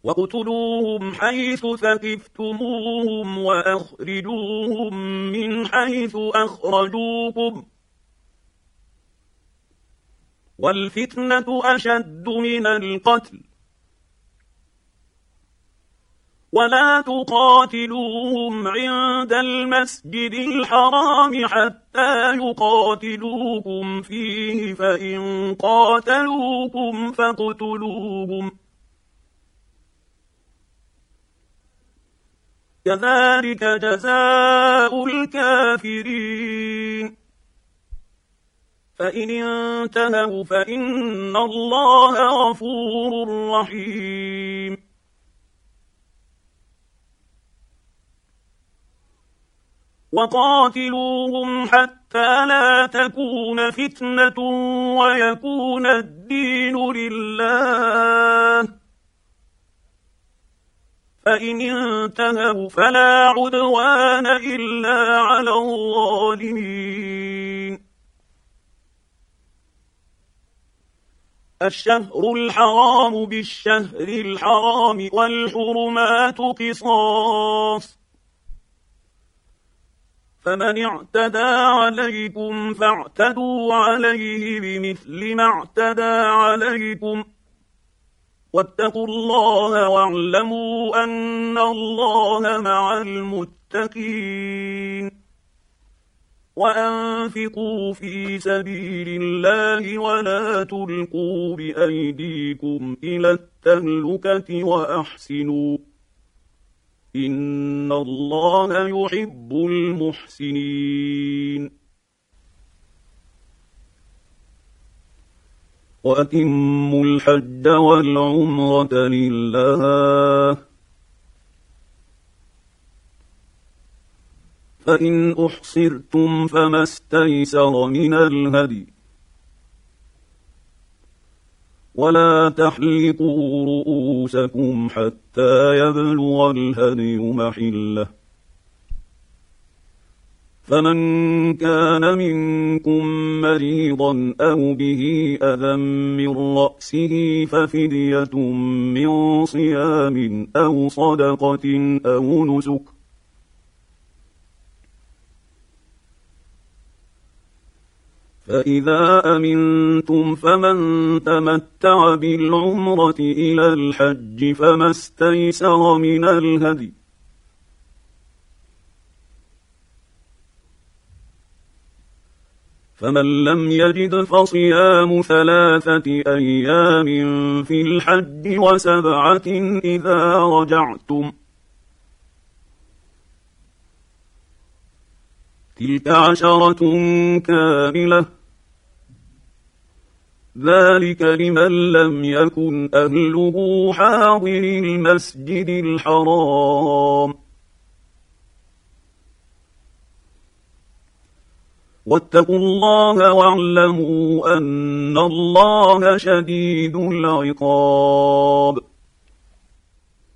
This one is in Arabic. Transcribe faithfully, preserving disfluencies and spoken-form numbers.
واقتلوهم حيث ثقفتموهم وأخرجوهم من حيث أخرجوكم والفتنة أشد من القتل ولا تقاتلوهم عند المسجد الحرام حتى يقاتلوكم فيه فإن قاتلوكم فاقتلوهم كذلك جزاء الكافرين فإن انتهوا فإن الله غفور رحيم وقاتلوهم حتى لا تكون فتنة ويكون الدين لله فإن انتهوا فلا عدوان إلا على الظالمين الشهر الحرام بالشهر الحرام والحرمات قصاص فمن اعتدى عليكم فاعتدوا عليه بمثل ما اعتدى عليكم واتقوا الله واعلموا أن الله مع المتقين وأنفقوا في سبيل الله ولا تلقوا بأيديكم إلى التهلكة وأحسنوا إن الله يحب المحسنين وأتموا الحج والعمرة لله فإن أحصرتم فما استيسر من الهدي ولا تحلقوا رؤوسكم حتى يبلغ الهدي محله فمن كان منكم مريضا أو به أذى من رأسه ففدية من صيام أو صدقة أو نسك فإذا أمنتم فمن تمتع بالعمرة إلى الحج فما استيسر من الهدي فمن لم يجد فصيام ثلاثة أيام في الحج وسبعة إذا رجعتم تلك عشرة كاملة ذلك لمن لم يكن أهله حاضر المسجد الحرام واتقوا الله واعلموا أن الله شديد العقاب